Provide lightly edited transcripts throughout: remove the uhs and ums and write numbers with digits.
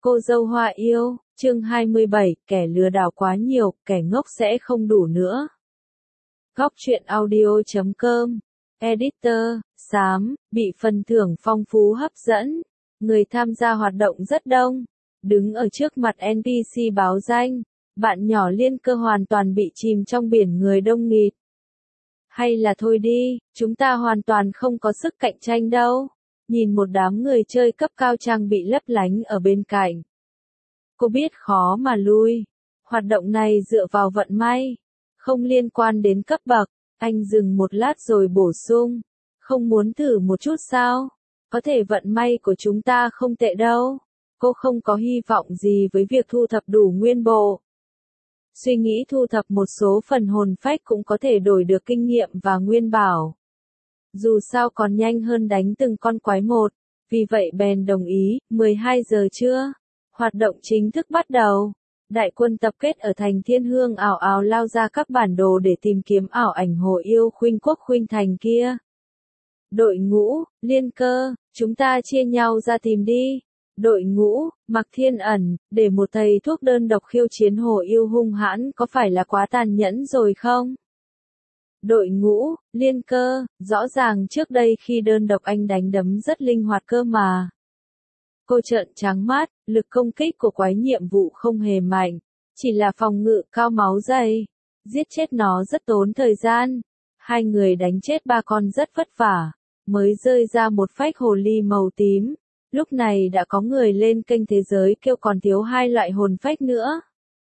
Cô dâu Hoa yêu, chương 27, kẻ lừa đảo quá nhiều, kẻ ngốc sẽ không đủ nữa. Góc truyện audio.com, Editor, Xám, bị phần thưởng phong phú hấp dẫn. Người tham gia hoạt động rất đông. Đứng ở trước mặt NPC báo danh, bạn nhỏ Liên Cơ hoàn toàn bị chìm trong biển người đông nghịt. Hay là thôi đi, chúng ta hoàn toàn không có sức cạnh tranh đâu. Nhìn một đám người chơi cấp cao trang bị lấp lánh ở bên cạnh. Cô biết khó mà lui. Hoạt động này dựa vào vận may, không liên quan đến cấp bậc. Anh dừng một lát rồi bổ sung. Không muốn thử một chút sao? Có thể vận may của chúng ta không tệ đâu. Cô không có hy vọng gì với việc thu thập đủ nguyên bộ. Suy nghĩ thu thập một số phần hồn phách cũng có thể đổi được kinh nghiệm và nguyên bảo. Dù sao còn nhanh hơn đánh từng con quái một, vì vậy bèn đồng ý. 12 giờ trưa, hoạt động chính thức bắt đầu. Đại quân tập kết ở thành Thiên Hương ào ào lao ra các bản đồ để tìm kiếm ảo ảnh Hồ Yêu Khuynh Quốc Khuynh Thành kia. Đội ngũ, Liên Cơ, chúng ta chia nhau ra tìm đi. Đội ngũ, Mạc Thiên Ẩn, để một thầy thuốc đơn độc khiêu chiến Hồ Yêu hung hãn có phải là quá tàn nhẫn rồi không? Đội ngũ, Liên Cơ, rõ ràng trước đây khi đơn độc anh đánh đấm rất linh hoạt cơ mà. Cô trợn trắng mắt, lực công kích của quái nhiệm vụ không hề mạnh, chỉ là phòng ngự cao máu dày. Giết chết nó rất tốn thời gian. Hai người đánh chết ba con rất vất vả, mới rơi ra một phách hồ ly màu tím. Lúc này đã có người lên kênh thế giới kêu còn thiếu 2 loại hồn phách nữa.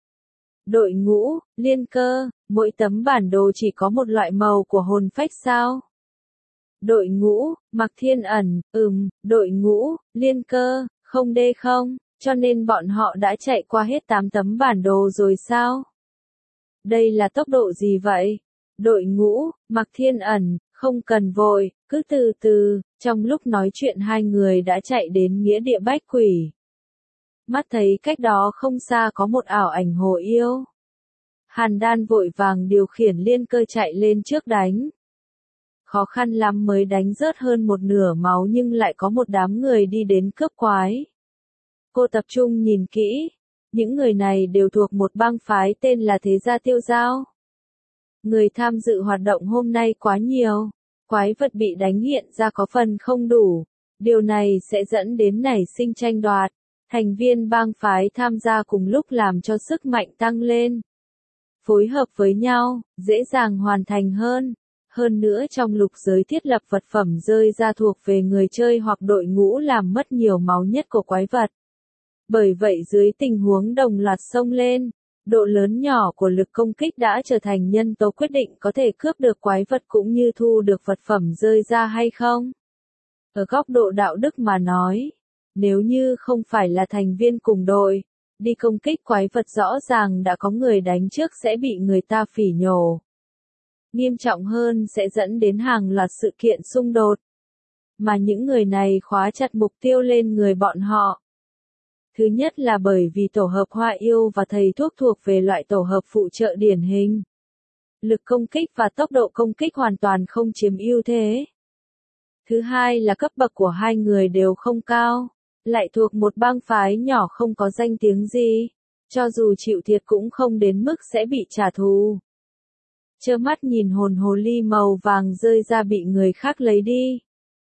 Đội ngũ, Liên Cơ, mỗi tấm bản đồ chỉ có một loại màu của hồn phách sao? Đội ngũ, Mạc Thiên Ẩn, đội ngũ, Liên Cơ, không đê không, cho nên bọn họ đã chạy qua hết 8 tấm bản đồ rồi sao? Đây là tốc độ gì vậy? Đội ngũ, Mạc Thiên Ẩn, không cần vội, cứ từ từ. Trong lúc nói chuyện hai người đã chạy đến nghĩa địa Bách Quỷ. Mắt thấy cách đó không xa có một ảo ảnh Hồ Yêu. Hàn Đan vội vàng điều khiển Liên Cơ chạy lên trước đánh. Khó khăn lắm mới đánh rớt hơn một nửa máu nhưng lại có một đám người đi đến cướp quái. Cô tập trung nhìn kỹ. Những người này đều thuộc một bang phái tên là Thế Gia Tiêu Giao. Người tham dự hoạt động hôm nay quá nhiều. Quái vật bị đánh hiện ra có phần không đủ. Điều này sẽ dẫn đến nảy sinh tranh đoạt. Thành viên bang phái tham gia cùng lúc làm cho sức mạnh tăng lên. Phối hợp với nhau, dễ dàng hoàn thành hơn. Hơn nữa trong lục giới thiết lập vật phẩm rơi ra thuộc về người chơi hoặc đội ngũ làm mất nhiều máu nhất của quái vật. Bởi vậy dưới tình huống đồng loạt xông lên, độ lớn nhỏ của lực công kích đã trở thành nhân tố quyết định có thể cướp được quái vật cũng như thu được vật phẩm rơi ra hay không. Ở góc độ đạo đức mà nói, nếu như không phải là thành viên cùng đội, đi công kích quái vật rõ ràng đã có người đánh trước sẽ bị người ta phỉ nhổ. Nghiêm trọng hơn sẽ dẫn đến hàng loạt sự kiện xung đột. Mà những người này khóa chặt mục tiêu lên người bọn họ. Thứ nhất là bởi vì tổ hợp Hoa Yêu và thầy thuốc thuộc về loại tổ hợp phụ trợ điển hình. Lực công kích và tốc độ công kích hoàn toàn không chiếm ưu thế. Thứ hai là cấp bậc của hai người đều không cao, lại thuộc một bang phái nhỏ không có danh tiếng gì, cho dù chịu thiệt cũng không đến mức sẽ bị trả thù. Trơ mắt nhìn hồn hồ ly màu vàng rơi ra bị người khác lấy đi.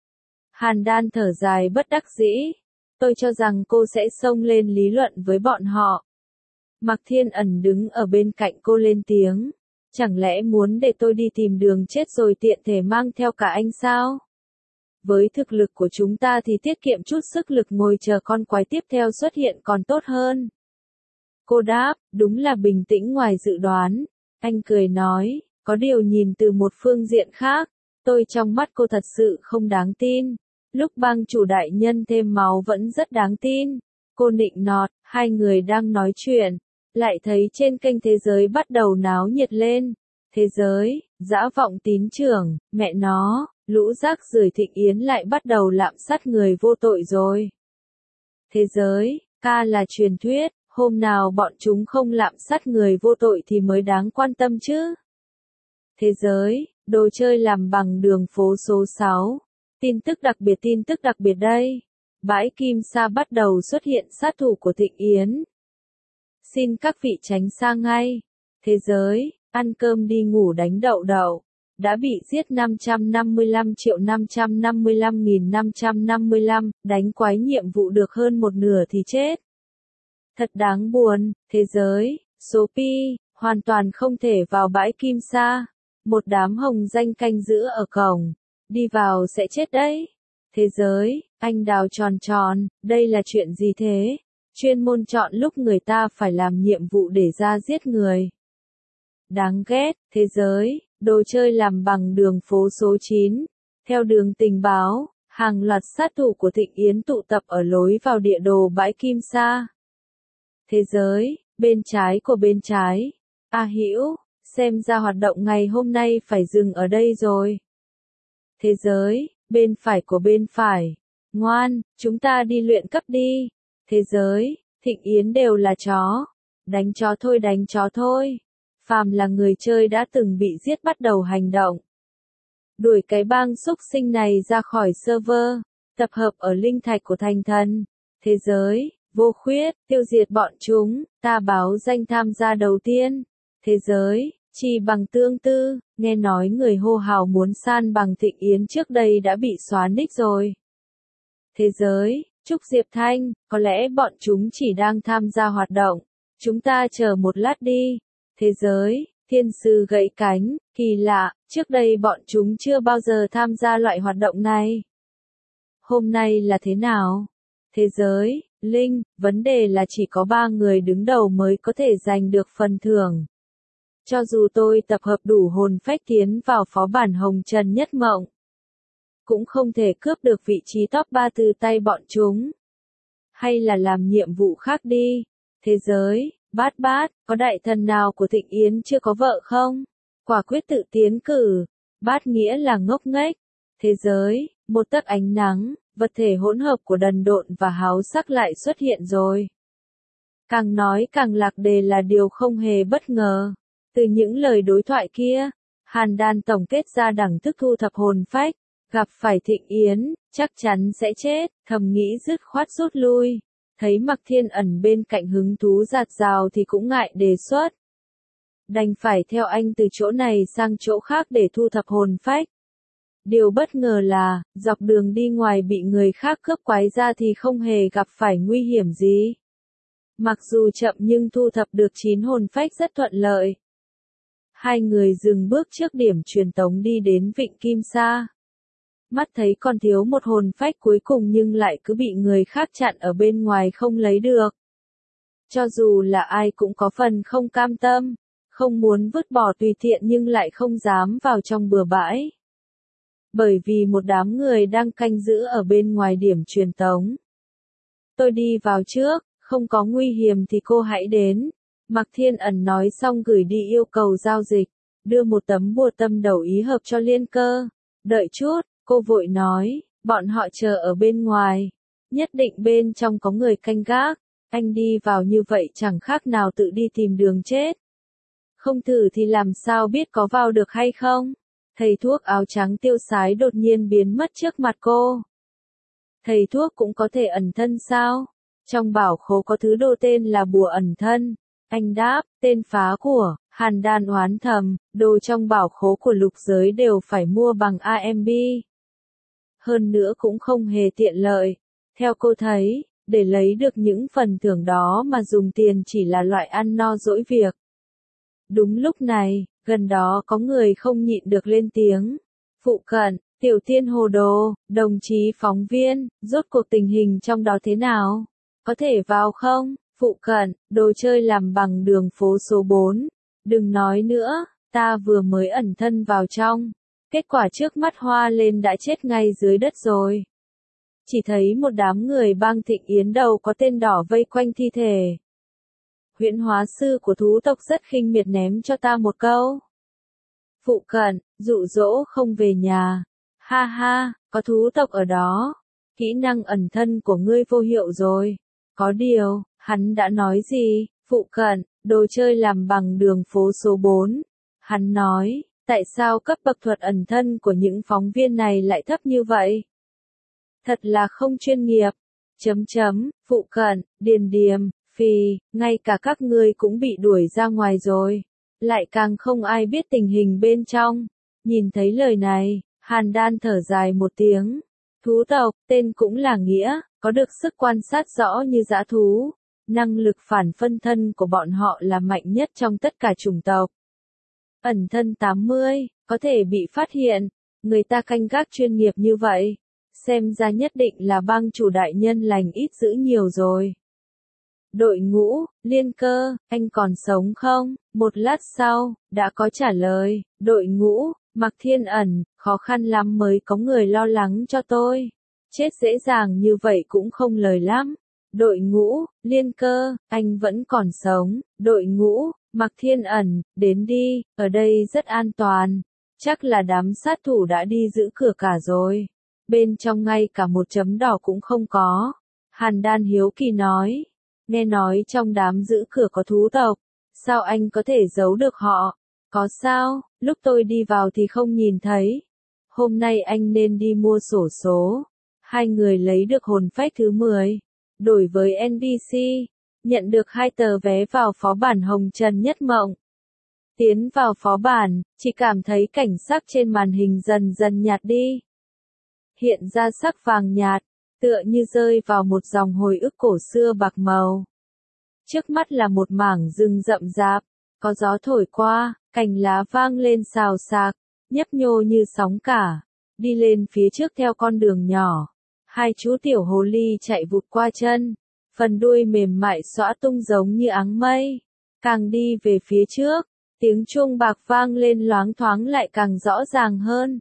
Hàn Đan thở dài bất đắc dĩ. Tôi cho rằng cô sẽ xông lên lý luận với bọn họ. Mạc Thiên Ẩn đứng ở bên cạnh cô lên tiếng. Chẳng lẽ muốn để tôi đi tìm đường chết rồi tiện thể mang theo cả anh sao? Với thực lực của chúng ta thì tiết kiệm chút sức lực ngồi chờ con quái tiếp theo xuất hiện còn tốt hơn. Cô đáp, đúng là bình tĩnh ngoài dự đoán. Anh cười nói, có điều nhìn từ một phương diện khác, tôi trong mắt cô thật sự không đáng tin. Lúc bang chủ đại nhân thêm máu vẫn rất đáng tin. Cô nịnh nọt, hai người đang nói chuyện, lại thấy trên kênh thế giới bắt đầu náo nhiệt lên. Thế giới, dã vọng tín trưởng, mẹ nó, lũ rác rưởi Thịnh Yến lại bắt đầu lạm sát người vô tội rồi. Thế giới, ca là truyền thuyết, hôm nào bọn chúng không lạm sát người vô tội thì mới đáng quan tâm chứ. Thế giới, đồ chơi làm bằng đường phố số 6. Tin tức đặc biệt đây. bãi Kim Sa bắt đầu xuất hiện sát thủ của Thịnh Yến. Xin các vị tránh xa ngay. Thế giới, ăn cơm đi ngủ đánh đậu đậu. Đã bị giết 555.555.555, đánh quái nhiệm vụ được hơn một nửa thì chết. Thật đáng buồn, thế giới, số pi, hoàn toàn không thể vào bãi Kim Sa. Một đám hồng danh canh giữ ở cổng. Đi vào sẽ chết đấy. Thế giới, anh đào tròn tròn, đây là chuyện gì thế? Chuyên môn chọn lúc người ta phải làm nhiệm vụ để ra giết người. Đáng ghét, thế giới, đồ chơi làm bằng đường phố số 9. Theo đường tình báo, hàng loạt sát thủ của Thịnh Yến tụ tập ở lối vào địa đồ bãi Kim Sa. Thế giới, bên trái của bên trái. A Hữu, xem ra hoạt động ngày hôm nay phải dừng ở đây rồi. Thế giới, bên phải của bên phải. Ngoan, chúng ta đi luyện cấp đi. Thế giới, Thịnh Yến đều là chó. Đánh chó thôi, đánh chó thôi. Phàm là người chơi đã từng bị giết bắt đầu hành động. Đuổi cái bang xúc sinh này ra khỏi server. Tập hợp ở linh thạch của thành thần. Thế giới, vô khuyết, tiêu diệt bọn chúng. Ta báo danh tham gia đầu tiên. Thế giới, chỉ bằng tương tư. Nghe nói người hô hào muốn san bằng Thịnh Yến trước đây đã bị xóa nick rồi. Thế giới, Trúc Diệp Thanh, có lẽ bọn chúng chỉ đang tham gia hoạt động. Chúng ta chờ một lát đi. Thế giới, Thiên Sư gãy cánh, kỳ lạ, trước đây bọn chúng chưa bao giờ tham gia loại hoạt động này. Hôm nay là thế nào? Thế giới, Linh, vấn đề là chỉ có 3 người đứng đầu mới có thể giành được phần thưởng. Cho dù tôi tập hợp đủ hồn phách tiến vào phó bản Hồng Trần Nhất Mộng, cũng không thể cướp được vị trí top 3 từ tay bọn chúng. Hay là làm nhiệm vụ khác đi. Thế giới, Bát Bát, có đại thần nào của Thịnh Yến chưa có vợ không? Quả quyết tự tiến cử. Bát nghĩa là ngốc nghếch. Thế giới, một tấc ánh nắng, vật thể hỗn hợp của đần độn và háo sắc lại xuất hiện rồi. Càng nói càng lạc đề là điều không hề bất ngờ. Từ những lời đối thoại kia, Hàn Đan tổng kết ra đẳng thức thu thập hồn phách. Gặp phải Thịnh Yến, chắc chắn sẽ chết, thầm nghĩ dứt khoát rút lui. Thấy Mạc Thiên Ẩn bên cạnh hứng thú dạt dào thì cũng ngại đề xuất. Đành phải theo anh từ chỗ này sang chỗ khác để thu thập hồn phách. Điều bất ngờ là, dọc đường đi ngoài bị người khác cướp quái ra thì không hề gặp phải nguy hiểm gì. Mặc dù chậm nhưng thu thập được 9 hồn phách rất thuận lợi. Hai người dừng bước trước điểm truyền tống đi đến Vịnh Kim Sa. Mắt thấy còn thiếu một hồn phách cuối cùng nhưng lại cứ bị người khác chặn ở bên ngoài không lấy được. Cho dù là ai cũng có phần không cam tâm, không muốn vứt bỏ tùy tiện nhưng lại không dám vào trong bừa bãi. Bởi vì một đám người đang canh giữ ở bên ngoài điểm truyền tống. Tôi đi vào trước, không có nguy hiểm thì cô hãy đến. Mạc Thiên Ẩn nói xong gửi đi yêu cầu giao dịch, đưa một tấm bùa tâm đầu ý hợp cho Liên Cơ. Đợi chút. Cô vội nói, bọn họ chờ ở bên ngoài. Nhất định bên trong có người canh gác. Anh đi vào như vậy chẳng khác nào tự đi tìm đường chết. Không thử thì làm sao biết có vào được hay không? Thầy thuốc áo trắng tiêu sái đột nhiên biến mất trước mặt cô. Thầy thuốc cũng có thể ẩn thân sao? Trong bảo khố có thứ đồ tên là bùa ẩn thân. Anh đáp, tên phá của. Hàn Đan oán thầm, đồ trong bảo khố của lục giới đều phải mua bằng AMB. Hơn nữa cũng không hề tiện lợi. Theo cô thấy, để lấy được những phần thưởng đó mà dùng tiền chỉ là loại ăn no dỗi việc. Đúng lúc này, gần đó có người không nhịn được lên tiếng. Phụ cận, Tiểu Thiên Hồ Đồ, đồng chí phóng viên, rốt cuộc tình hình trong đó thế nào? Có thể vào không? Phụ cận, đồ chơi làm bằng đường phố số 4. Đừng nói nữa, ta vừa mới ẩn thân vào trong. Kết quả trước mắt hoa lên đã chết ngay dưới đất rồi. Chỉ thấy một đám người bang Thịnh Yến đầu có tên đỏ vây quanh thi thể. Huyễn hóa sư của thú tộc rất khinh miệt ném cho ta một câu. Phụ cận, dụ dỗ không về nhà. Ha ha, có thú tộc ở đó. Kỹ năng ẩn thân của ngươi vô hiệu rồi. Có điều, hắn đã nói gì? Phụ cận, đồ chơi làm bằng đường phố số 4. Hắn nói, tại sao cấp bậc thuật ẩn thân của những phóng viên này lại thấp như vậy? Thật là không chuyên nghiệp. Phụ cận, điền điềm, phì, ngay cả các ngươi cũng bị đuổi ra ngoài rồi. Lại càng không ai biết tình hình bên trong. Nhìn thấy lời này, Hàn Đan thở dài một tiếng. Thú tộc, tên cũng là nghĩa, có được sức quan sát rõ như dã thú. Năng lực phản phân thân của bọn họ là mạnh nhất trong tất cả chủng tộc. Ẩn thân 80, có thể bị phát hiện. Người ta canh gác chuyên nghiệp như vậy. Xem ra nhất định là bang chủ đại nhân lành ít dữ nhiều rồi. Đội ngũ, Liên Cơ, anh còn sống không? Một lát sau, đã có trả lời. Đội ngũ, Mạc Thiên Ẩn, khó khăn lắm mới có người lo lắng cho tôi. Chết dễ dàng như vậy cũng không lời lắm. Đội ngũ, Liên Cơ, anh vẫn còn sống. Đội ngũ, Mạc Thiên Ẩn, đến đi, ở đây rất an toàn. Chắc là đám sát thủ đã đi giữ cửa cả rồi. Bên trong ngay cả một chấm đỏ cũng không có. Hàn Đan hiếu kỳ nói. Nghe nói trong đám giữ cửa có thú tộc. Sao anh có thể giấu được họ? Có sao, lúc tôi đi vào thì không nhìn thấy. Hôm nay anh nên đi mua xổ số. Hai người lấy được hồn phách thứ 10. Đổi với NPC. Nhận được 2 tờ vé vào phó bản Hồng Trần Nhất Mộng. Tiến vào phó bản, chỉ cảm thấy cảnh sắc trên màn hình dần dần nhạt đi. Hiện ra sắc vàng nhạt, tựa như rơi vào một dòng hồi ức cổ xưa bạc màu. Trước mắt là một mảng rừng rậm rạp, có gió thổi qua, cành lá vang lên xào xạc, nhấp nhô như sóng cả. Đi lên phía trước theo con đường nhỏ, 2 chú tiểu hồ ly chạy vụt qua chân, phần đuôi mềm mại xõa tung giống như áng mây. Càng đi về phía trước, tiếng chuông bạc vang lên loáng thoáng lại càng rõ ràng hơn.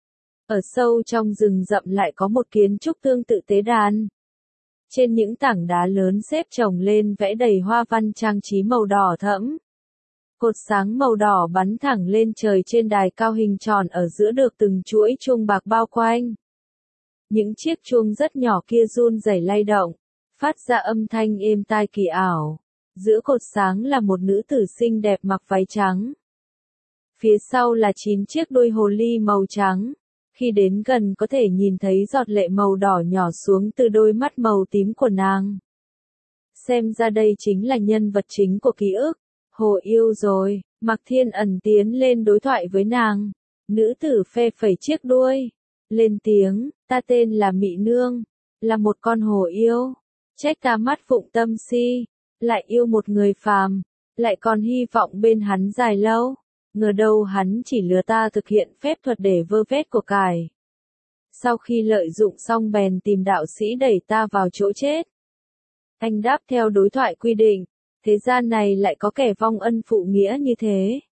Ở sâu trong rừng rậm lại có một kiến trúc tương tự tế đàn. Trên những tảng đá lớn xếp chồng lên vẽ đầy hoa văn trang trí màu đỏ thẫm. Cột sáng màu đỏ bắn thẳng lên trời trên đài cao hình tròn ở giữa được từng chuỗi chuông bạc bao quanh. Những chiếc chuông rất nhỏ kia run rẩy lay động, phát ra âm thanh êm tai kỳ ảo. Giữa cột sáng là một nữ tử xinh đẹp mặc váy trắng. Phía sau là 9 chiếc đuôi hồ ly màu trắng. Khi đến gần có thể nhìn thấy giọt lệ màu đỏ nhỏ xuống từ đôi mắt màu tím của nàng. Xem ra đây chính là nhân vật chính của ký ức. Hồ yêu rồi, Mạc Thiên Ẩn tiến lên đối thoại với nàng. Nữ tử phe phẩy chiếc đuôi. Lên tiếng, ta tên là Mị Nương. Là một con hồ yêu. Trách ta mắt phụng tâm si. Lại yêu một người phàm. Lại còn hy vọng bên hắn dài lâu. Ngờ đâu hắn chỉ lừa ta thực hiện phép thuật để vơ vét của cải. Sau khi lợi dụng xong bèn tìm đạo sĩ đẩy ta vào chỗ chết. Anh đáp theo đối thoại quy định, thế gian này lại có kẻ vong ân phụ nghĩa như thế.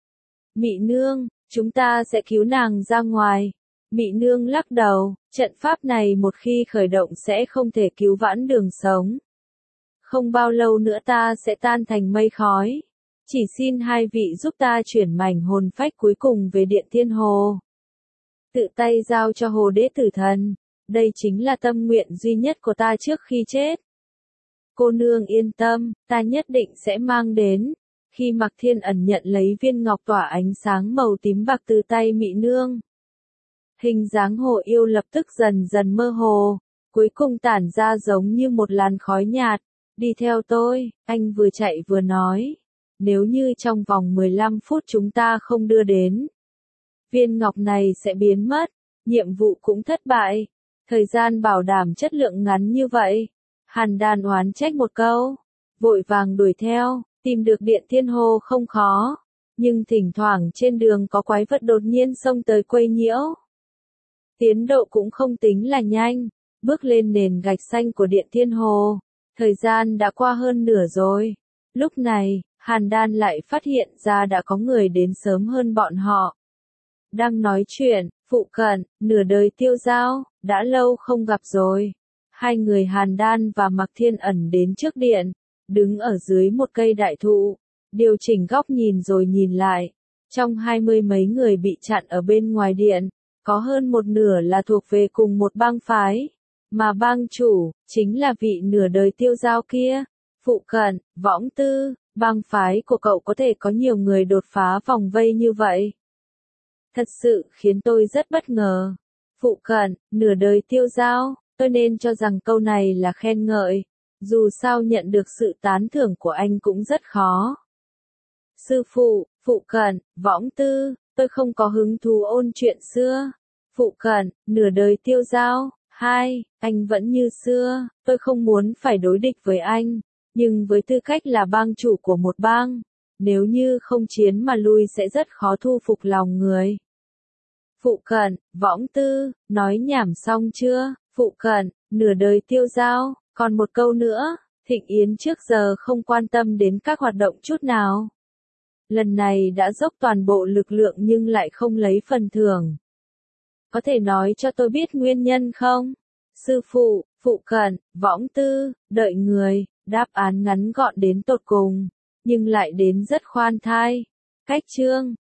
Mị Nương, chúng ta sẽ cứu nàng ra ngoài. Mị Nương lắc đầu, trận pháp này một khi khởi động sẽ không thể cứu vãn đường sống. Không bao lâu nữa ta sẽ tan thành mây khói. Chỉ xin hai vị giúp ta chuyển mảnh hồn phách cuối cùng về Điện Thiên Hồ. Tự tay giao cho Hồ Đế Tử Thần. Đây chính là tâm nguyện duy nhất của ta trước khi chết. Cô nương yên tâm, ta nhất định sẽ mang đến. Khi Mạc Thiên Ẩn nhận lấy viên ngọc tỏa ánh sáng màu tím bạc từ tay Mị Nương. Hình dáng hồ yêu lập tức dần dần mơ hồ. Cuối cùng tản ra giống như một làn khói nhạt. Đi theo tôi, anh vừa chạy vừa nói. Nếu như trong vòng 15 phút chúng ta không đưa đến, viên ngọc này sẽ biến mất, nhiệm vụ cũng thất bại. Thời gian bảo đảm chất lượng ngắn như vậy. Hàn Đan oán trách một câu, vội vàng đuổi theo, tìm được Điện Thiên Hồ không khó. Nhưng thỉnh thoảng trên đường có quái vật đột nhiên xông tới quấy nhiễu. Tiến độ cũng không tính là nhanh, bước lên nền gạch xanh của Điện Thiên Hồ. Thời gian đã qua hơn nửa rồi. Lúc này, Hàn Đan lại phát hiện ra đã có người đến sớm hơn bọn họ. Đang nói chuyện, phụ cận, nửa đời Tiêu Giao, đã lâu không gặp rồi. Hai người Hàn Đan và Mạc Thiên Ẩn đến trước điện, đứng ở dưới một cây đại thụ, điều chỉnh góc nhìn rồi nhìn lại. Trong 20 mấy người bị chặn ở bên ngoài điện, có hơn một nửa là thuộc về cùng một bang phái. Mà bang chủ, chính là vị nửa đời Tiêu Giao kia. Phụ cận, Võng Tư, bang phái của cậu có thể có nhiều người đột phá vòng vây như vậy. Thật sự khiến tôi rất bất ngờ. Phụ cận, nửa đời Tiêu Giao, Tôi nên cho rằng câu này là khen ngợi. Dù sao nhận được sự tán thưởng của anh cũng rất khó. Sư phụ, phụ cận, võng tư, tôi không có hứng thú ôn chuyện xưa. Phụ cận, nửa đời tiêu dao. 2. Anh vẫn như xưa, tôi không muốn phải đối địch với anh, nhưng với tư cách là bang chủ của một bang, nếu như không chiến mà lui sẽ rất khó thu phục lòng người. Phụ cận, võng tư, nói nhảm xong chưa? Phụ cận, nửa đời tiêu dao, còn một câu nữa, Thịnh Yến trước giờ không quan tâm đến các hoạt động chút nào. Lần này đã dốc toàn bộ lực lượng nhưng lại không lấy phần thưởng. Có thể nói cho tôi biết nguyên nhân không? Sư phụ, phụ cận, võng tư, đợi người, đáp án ngắn gọn đến tột cùng, nhưng lại đến rất khoan thai. Cách chương